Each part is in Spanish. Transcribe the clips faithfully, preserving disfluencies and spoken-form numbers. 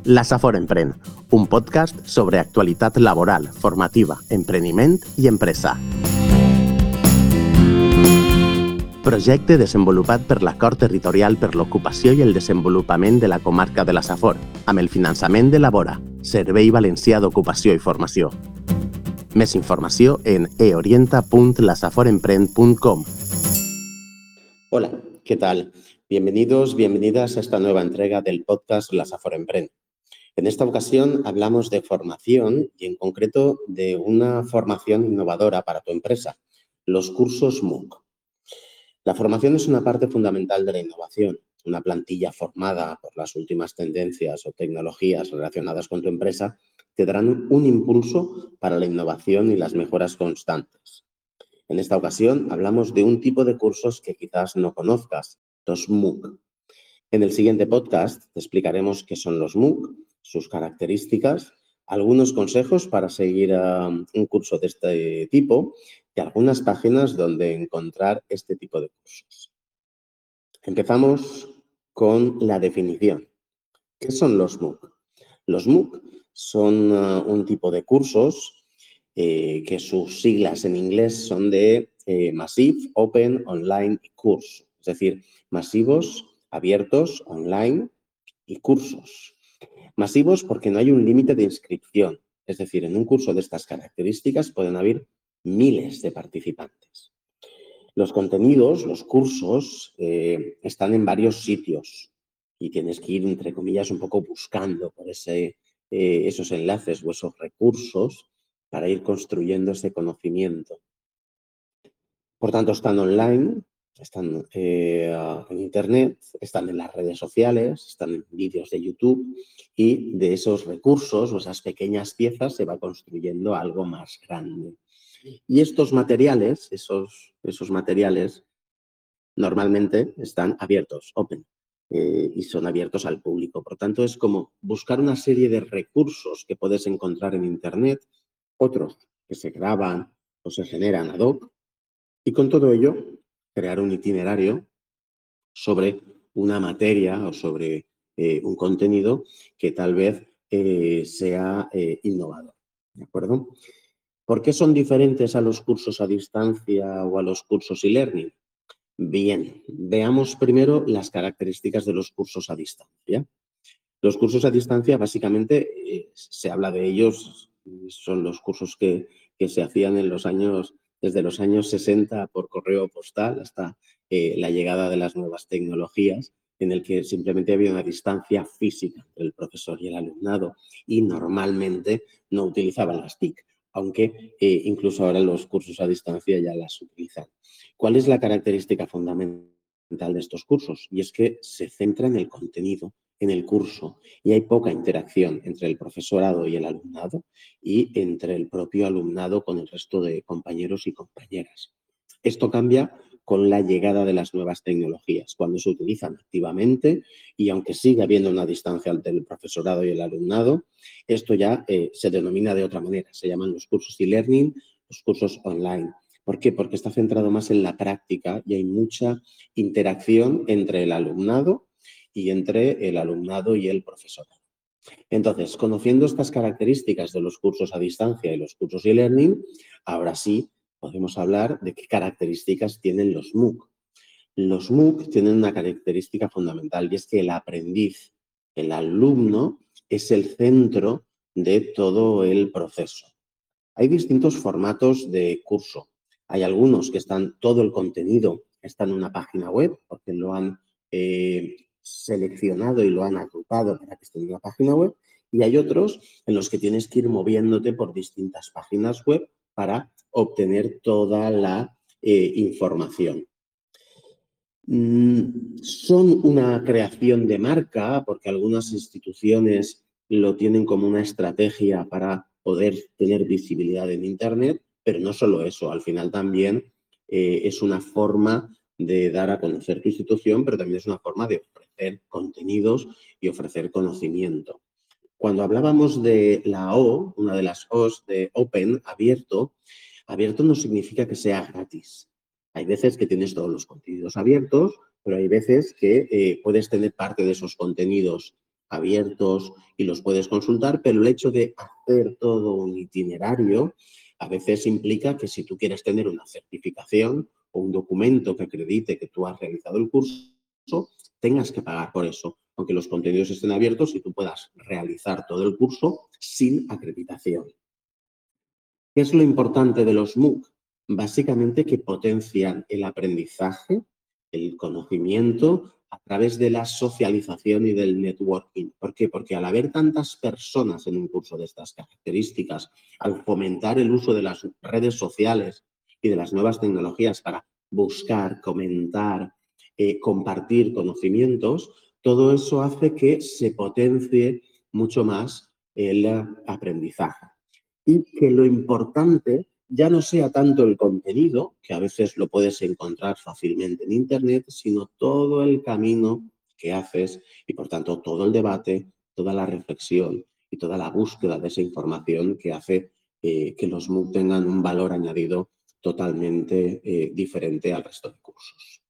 La Safor Emprèn, un podcast sobre actualitat laboral, formativa, empreniment i empresa. Projecte desenvolupat per l'Acord Territorial per l'Ocupació i el Desenvolupament de la Comarca de la Safor, amb el finançament de Labora, Servei Valencià d'Ocupació i Formació. Més informació en e orienta punt la safor emprèn punt com. Hola, ¿qué tal? Bienvenidos, bienvenidas a esta nueva entrega del podcast La Safor Emprèn. En esta ocasión hablamos de formación y en concreto de una formación innovadora para tu empresa, los cursos MOOC. La formación es una parte fundamental de la innovación. Una plantilla formada por las últimas tendencias o tecnologías relacionadas con tu empresa te darán un impulso para la innovación y las mejoras constantes. En esta ocasión hablamos de un tipo de cursos que quizás no conozcas, los MOOC. En el siguiente podcast te explicaremos qué son los MOOC, sus características, algunos consejos para seguir uh, un curso de este tipo y algunas páginas donde encontrar este tipo de cursos. Empezamos con la definición. ¿Qué son los MOOC? Los MOOC son uh, un tipo de cursos eh, que sus siglas en inglés son de eh, Massive, Open, Online y Course. Es decir, masivos, abiertos, online y cursos. Masivos porque no hay un límite de inscripción. Es decir, en un curso de estas características pueden haber miles de participantes. Los contenidos, los cursos, eh, están en varios sitios y tienes que ir, entre comillas, un poco buscando por ese, eh, esos enlaces o esos recursos para ir construyendo ese conocimiento. Por tanto, están online, están eh, en Internet, están en las redes sociales, están en vídeos de YouTube y de esos recursos o esas pequeñas piezas se va construyendo algo más grande. Y estos materiales, esos, esos materiales normalmente están abiertos, open, eh, y son abiertos al público. Por tanto, es como buscar una serie de recursos que puedes encontrar en Internet, otros que se graban o se generan ad hoc, y con todo ello, crear un itinerario sobre una materia o sobre eh, un contenido que tal vez eh, sea eh, innovador. ¿De acuerdo? ¿Por qué son diferentes a los cursos a distancia o a los cursos e-learning? Bien, veamos primero las características de los cursos a distancia. Los cursos a distancia, básicamente, eh, se habla de ellos, son los cursos que, que se hacían en los años, desde los años sesenta por correo postal hasta eh, la llegada de las nuevas tecnologías, en el que simplemente había una distancia física entre el profesor y el alumnado y normalmente no utilizaban las T I C, aunque eh, incluso ahora los cursos a distancia ya las utilizan. ¿Cuál es la característica fundamental de estos cursos? Y es que se centra en el contenido, en el curso, y hay poca interacción entre el profesorado y el alumnado y entre el propio alumnado con el resto de compañeros y compañeras. Esto cambia con la llegada de las nuevas tecnologías, cuando se utilizan activamente y aunque sigue habiendo una distancia entre el profesorado y el alumnado, esto ya eh, se denomina de otra manera, se llaman los cursos e-learning, los cursos online. ¿Por qué? Porque está centrado más en la práctica y hay mucha interacción entre el alumnado y entre el alumnado y el profesorado. Entonces, conociendo estas características de los cursos a distancia y los cursos e-learning, ahora sí podemos hablar de qué características tienen los MOOC. Los MOOC tienen una característica fundamental y es que el aprendiz, el alumno, es el centro de todo el proceso. Hay distintos formatos de curso. Hay algunos que están, todo el contenido está en una página web porque lo han eh, seleccionado y lo han agrupado para que esté en una página web, y hay otros en los que tienes que ir moviéndote por distintas páginas web para obtener toda la eh, información. Mm, son una creación de marca porque algunas instituciones lo tienen como una estrategia para poder tener visibilidad en Internet, pero no solo eso, al final también eh, es una forma de dar a conocer tu institución, pero también es una forma de ofrecer contenidos y ofrecer conocimiento. Cuando hablábamos de la O, una de las O's de Open, abierto, abierto no significa que sea gratis. Hay veces que tienes todos los contenidos abiertos, pero hay veces que eh, puedes tener parte de esos contenidos abiertos y los puedes consultar, pero el hecho de hacer todo un itinerario a veces implica que si tú quieres tener una certificación o un documento que acredite que tú has realizado el curso, tengas que pagar por eso, aunque los contenidos estén abiertos y tú puedas realizar todo el curso sin acreditación. ¿Qué es lo importante de los MOOC? Básicamente que potencian el aprendizaje, el conocimiento a través de la socialización y del networking. ¿Por qué? Porque al haber tantas personas en un curso de estas características, al fomentar el uso de las redes sociales y de las nuevas tecnologías para buscar, comentar, eh, compartir conocimientos, todo eso hace que se potencie mucho más el aprendizaje. Y que lo importante ya no sea tanto el contenido, que a veces lo puedes encontrar fácilmente en Internet, sino todo el camino que haces y, por tanto, todo el debate, toda la reflexión y toda la búsqueda de esa información que hace eh, que los MOOC tengan un valor añadido totalmente eh, diferente al resto de cursos.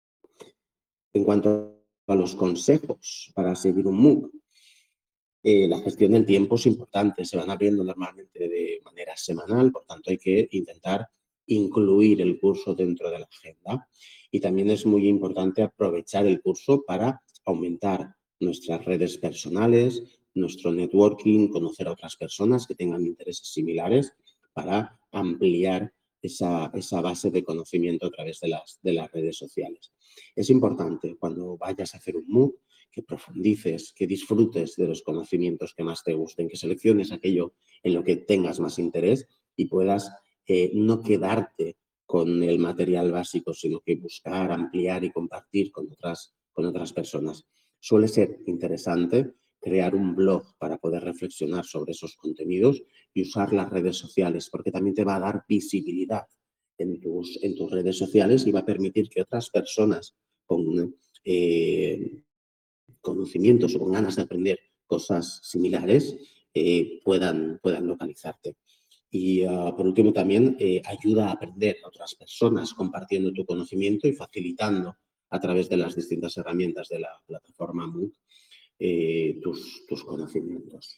En cuanto a los consejos para seguir un MOOC, Eh, la gestión del tiempo es importante, se van abriendo normalmente de manera semanal, por tanto hay que intentar incluir el curso dentro de la agenda. Y también es muy importante aprovechar el curso para aumentar nuestras redes personales, nuestro networking, conocer a otras personas que tengan intereses similares para ampliar esa, esa base de conocimiento a través de las, de las redes sociales. Es importante cuando vayas a hacer un MOOC que profundices, que disfrutes de los conocimientos que más te gusten, que selecciones aquello en lo que tengas más interés y puedas eh, no quedarte con el material básico, sino que buscar, ampliar y compartir con otras, con otras personas. Suele ser interesante crear un blog para poder reflexionar sobre esos contenidos y usar las redes sociales, porque también te va a dar visibilidad en tus, en tus redes sociales y va a permitir que otras personas con eh, conocimientos o con ganas de aprender cosas similares eh, puedan, puedan localizarte. Y uh, por último también eh, ayuda a aprender a otras personas compartiendo tu conocimiento y facilitando a través de las distintas herramientas de la plataforma MOOC eh, tus, tus conocimientos.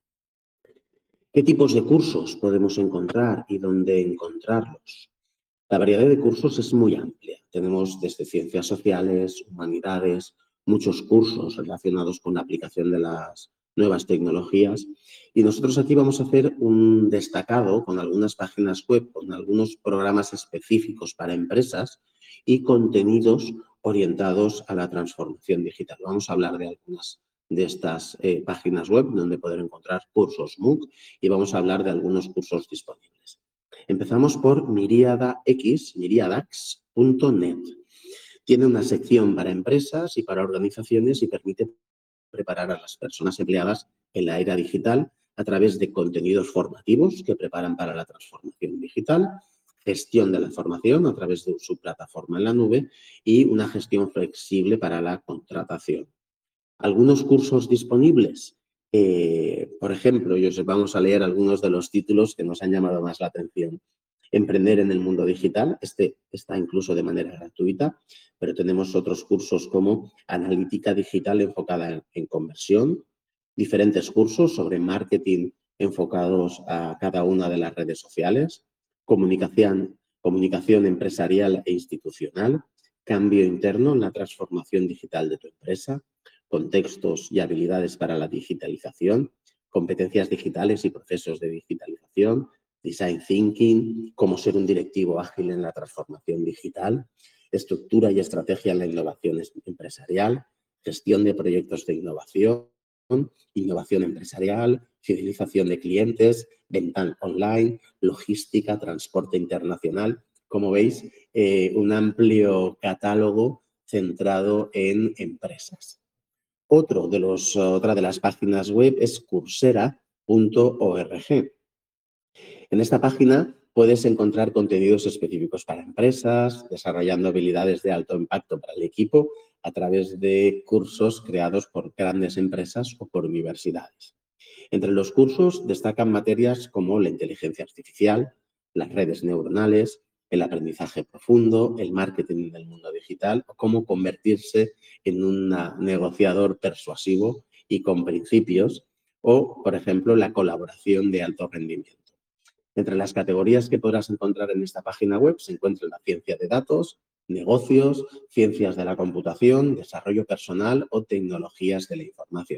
¿Qué tipos de cursos podemos encontrar y dónde encontrarlos? La variedad de cursos es muy amplia. Tenemos desde ciencias sociales, humanidades, muchos cursos relacionados con la aplicación de las nuevas tecnologías. Y nosotros aquí vamos a hacer un destacado con algunas páginas web, con algunos programas específicos para empresas y contenidos orientados a la transformación digital. Vamos a hablar de algunas de estas eh, páginas web donde poder encontrar cursos MOOC y vamos a hablar de algunos cursos disponibles. Empezamos por Miriadax, miriadax punto net. Tiene una sección para empresas y para organizaciones y permite preparar a las personas empleadas en la era digital a través de contenidos formativos que preparan para la transformación digital, gestión de la formación a través de su plataforma en la nube y una gestión flexible para la contratación. Algunos cursos disponibles. Eh, por ejemplo, y os vamos a leer algunos de los títulos que nos han llamado más la atención. Emprender en el mundo digital, este está incluso de manera gratuita, pero tenemos otros cursos como analítica digital enfocada en, en conversión, diferentes cursos sobre marketing enfocados a cada una de las redes sociales, comunicación, comunicación empresarial e institucional, cambio interno en la transformación digital de tu empresa, contextos y habilidades para la digitalización, competencias digitales y procesos de digitalización, design thinking, cómo ser un directivo ágil en la transformación digital, estructura y estrategia en la innovación empresarial, gestión de proyectos de innovación, innovación empresarial, fidelización de clientes, venta online, logística, transporte internacional. Como veis, eh, un amplio catálogo centrado en empresas. Otro de los, otra de las páginas web es coursera punto org. En esta página puedes encontrar contenidos específicos para empresas, desarrollando habilidades de alto impacto para el equipo a través de cursos creados por grandes empresas o por universidades. Entre los cursos destacan materias como la inteligencia artificial, las redes neuronales, el aprendizaje profundo, el marketing del mundo digital o cómo convertirse en un negociador persuasivo y con principios, o, por ejemplo, la colaboración de alto rendimiento. Entre las categorías que podrás encontrar en esta página web se encuentran la ciencia de datos, negocios, ciencias de la computación, desarrollo personal o tecnologías de la información.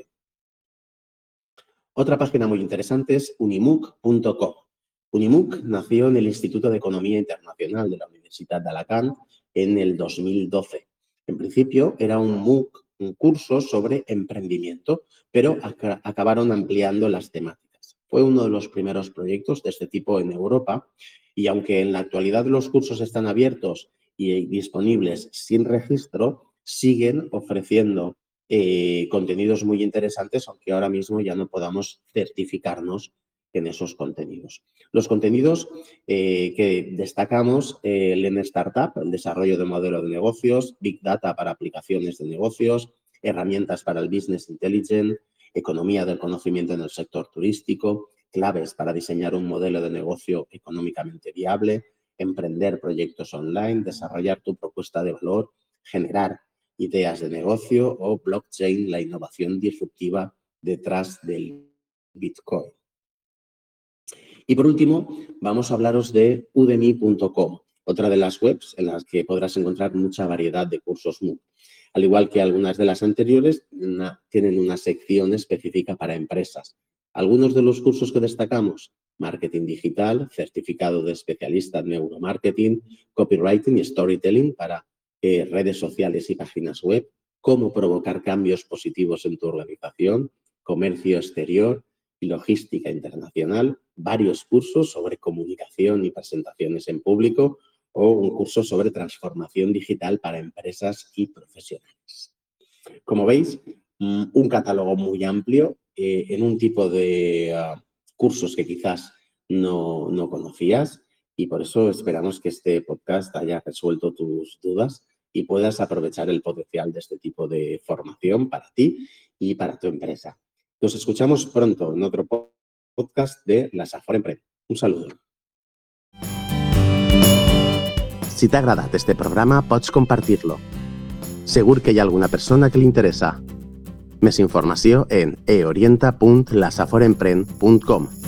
Otra página muy interesante es unimuc punto com. Unimuc nació en el Instituto de Economía Internacional de la Universidad de Alacant en el dos mil doce. En principio era un MOOC, un curso sobre emprendimiento, pero ac- acabaron ampliando las temáticas. Fue uno de los primeros proyectos de este tipo en Europa y aunque en la actualidad los cursos están abiertos y disponibles sin registro, siguen ofreciendo eh, contenidos muy interesantes, aunque ahora mismo ya no podamos certificarnos en esos contenidos. Los contenidos eh, que destacamos, eh, Lean Startup, el desarrollo de modelo de negocios, Big Data para aplicaciones de negocios, herramientas para el Business Intelligence, economía del conocimiento en el sector turístico, claves para diseñar un modelo de negocio económicamente viable, emprender proyectos online, desarrollar tu propuesta de valor, generar ideas de negocio o blockchain, la innovación disruptiva detrás del Bitcoin. Y por último, vamos a hablaros de udemy punto com, otra de las webs en las que podrás encontrar mucha variedad de cursos MOOC. Al igual que algunas de las anteriores, una, tienen una sección específica para empresas. Algunos de los cursos que destacamos: marketing digital, certificado de especialista en neuromarketing, copywriting y storytelling para eh, redes sociales y páginas web, cómo provocar cambios positivos en tu organización, comercio exterior y logística internacional, varios cursos sobre comunicación y presentaciones en público o un curso sobre transformación digital para empresas y profesionales. Como veis, un catálogo muy amplio eh, en un tipo de uh, cursos que quizás no, no conocías y por eso esperamos que este podcast haya resuelto tus dudas y puedas aprovechar el potencial de este tipo de formación para ti y para tu empresa. Nos escuchamos pronto en otro podcast de la Safor Emprèn. Un saludo. Si t'ha agradat este programa, pots compartir-lo. Segur que hi ha alguna persona que li interessa. Més informació en e orienta punt la safor emprèn punt com.